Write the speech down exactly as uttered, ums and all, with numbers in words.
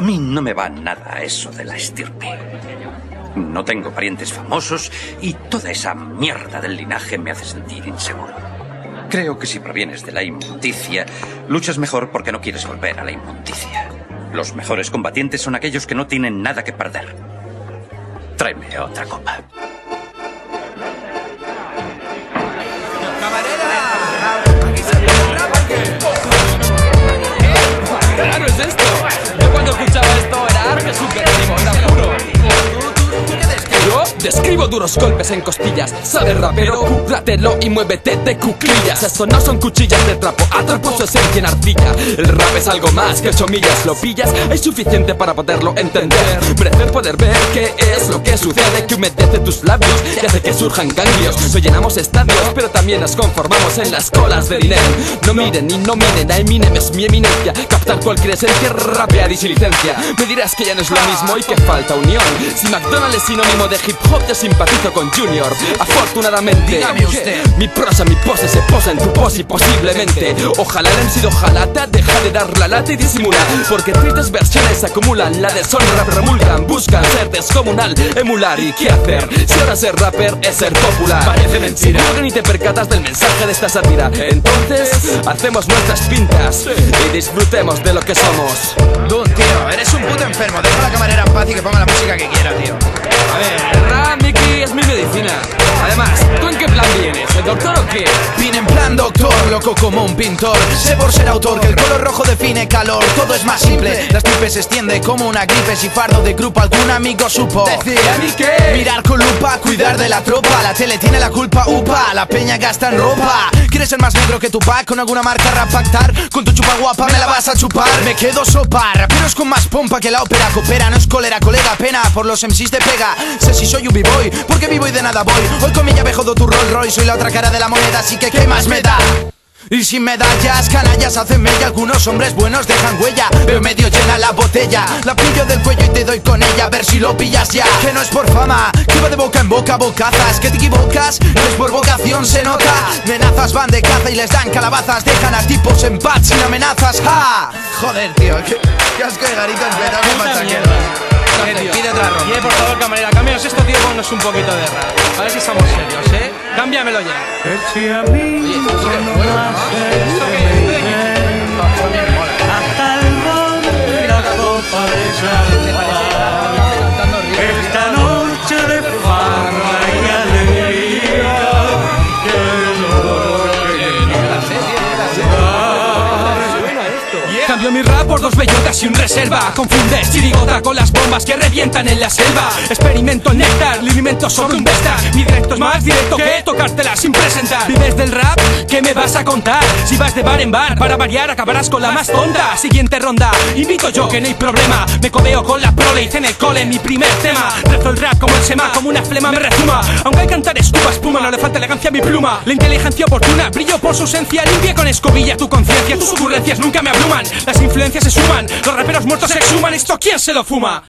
A mí no me va nada eso de la estirpe. No tengo parientes famosos y toda esa mierda del linaje me hace sentir inseguro. Creo que si provienes de la inmundicia, luchas mejor porque no quieres volver a la inmundicia. Los mejores combatientes son aquellos que no tienen nada que perder. Tráeme otra copa. ¡Claro es esto! Yo cuando escuchaba esto era arte súper era puro. Yo describo duros golpes en costillas. Sabes rapero, cúratelo y muévete de cuclillas. Esto no son cuchillas de trapo, atrapo su esencia en arcilla. El rap es algo más que ocho millas. ¿Lo pillas? Hay suficiente para poderlo entender. Merecer poder ver qué es lo que sucede, que humedece tus labios y hace que surjan ganglios. No llenamos estadios, pero también nos conformamos en las colas de dinero. No miren y no miren, a Eminem es mi eminencia. Captar cualquier esencia, rapear y sin licencia. Me dirás que ya no es lo mismo y que falta unión. Si McDonald's es sinónimo de hip hop, yo simpatizo con Junior. Afortunadamente, dígame usted, mi prosa, mi pose se posa en tu pose y posiblemente ojalá el M C de ojalata deja de dar la lata y disimula, porque tristes versiones acumulan. La deshonra promulgan, buscan ser descomunal, emular. ¿Y qué hacer? Si ahora ser rapper es ser popular. Parece mentira, porque ni te percatas del mensaje de esta sátira. Entonces, hacemos nuestras pintas y disfrutemos de lo que somos. Tú, tío, eres un puto enfermo. Deja a la camarera en paz y que ponga la música que quiera, tío. A ver, el rap, Mickey, es mi medicina. Además, ¿tú en qué plan vienes? ¿El doctor o qué? Vine en plan doctor, loco como un pintor. Sé por ser autor que el color rojo define calor. Todo es más simple, la estirpe se extiende como una gripe. Si fardo de grupo algún amigo supo decir ¿a mí qué? Mirar con lupa, cuidar de la tropa. La tele tiene la culpa, upa, la peña gasta en ropa. ¿Quieres ser más negro que tu pack? Con alguna marca rap pactar. Con tu chupa guapa me la vas a chupar. Me quedo sopa, raperos con más pompa que la ópera. Coopera, no es cólera, colega, pena por los M Cs de pega. Sé si soy un b-boy, porque vivo y de nada voy. Hoy con mi llave jodo tu Rolls Royce. Soy la otra cara de la moneda, así que ¿qué más me da? Y sin medallas, canallas hacen mella. Algunos hombres buenos dejan huella. Veo medio llena la botella, la pillo del cuello y te doy con ella. A ver si lo pillas ya, que no es por fama, que va de boca en boca, bocazas. Que te equivocas, no es por vocación, se nota. Amenazas van de caza y les dan calabazas. Dejan a tipos en paz sin amenazas, ¡ja! Joder, tío, qué, qué asco de garitas me da un machaquero. Pide otra ronda. Oye, por favor, camarera, cámbianos esto, tío, ponnos un poquito de rap. A ver si estamos serios, ¿eh? Cámbiamelo ya. Oye, esto sí que es bueno, ¿no? ¿Esto qué es? Hasta el ron, la copa de champán. Esta noche de farra y alegría, que no Cambio mi rap por dos bellotas y un reserva. Confundes chirigota con las bombas que revientan en la selva. Experimento néctar, le alimento sobre un besta. Mi directo es más directo que tocártela sin presentar. ¿Vives del rap? ¿Qué me vas a contar? Si vas de bar en bar, para variar acabarás con la más tonta. Siguiente ronda, invito yo que no hay problema. Me codeo con la prole, hice en el cole mi primer tema. Rezo el rap como el sema, como una flema me rezuma. Aunque al cantar escupa espuma, no le falta elegancia a mi pluma. La inteligencia oportuna, brillo por su esencia. Limpia con escobilla tu conciencia, tus ocurrencias nunca me abruman. Las influencias se suman, los raperos muertos se exhuman. ¿Esto quién se lo fuma?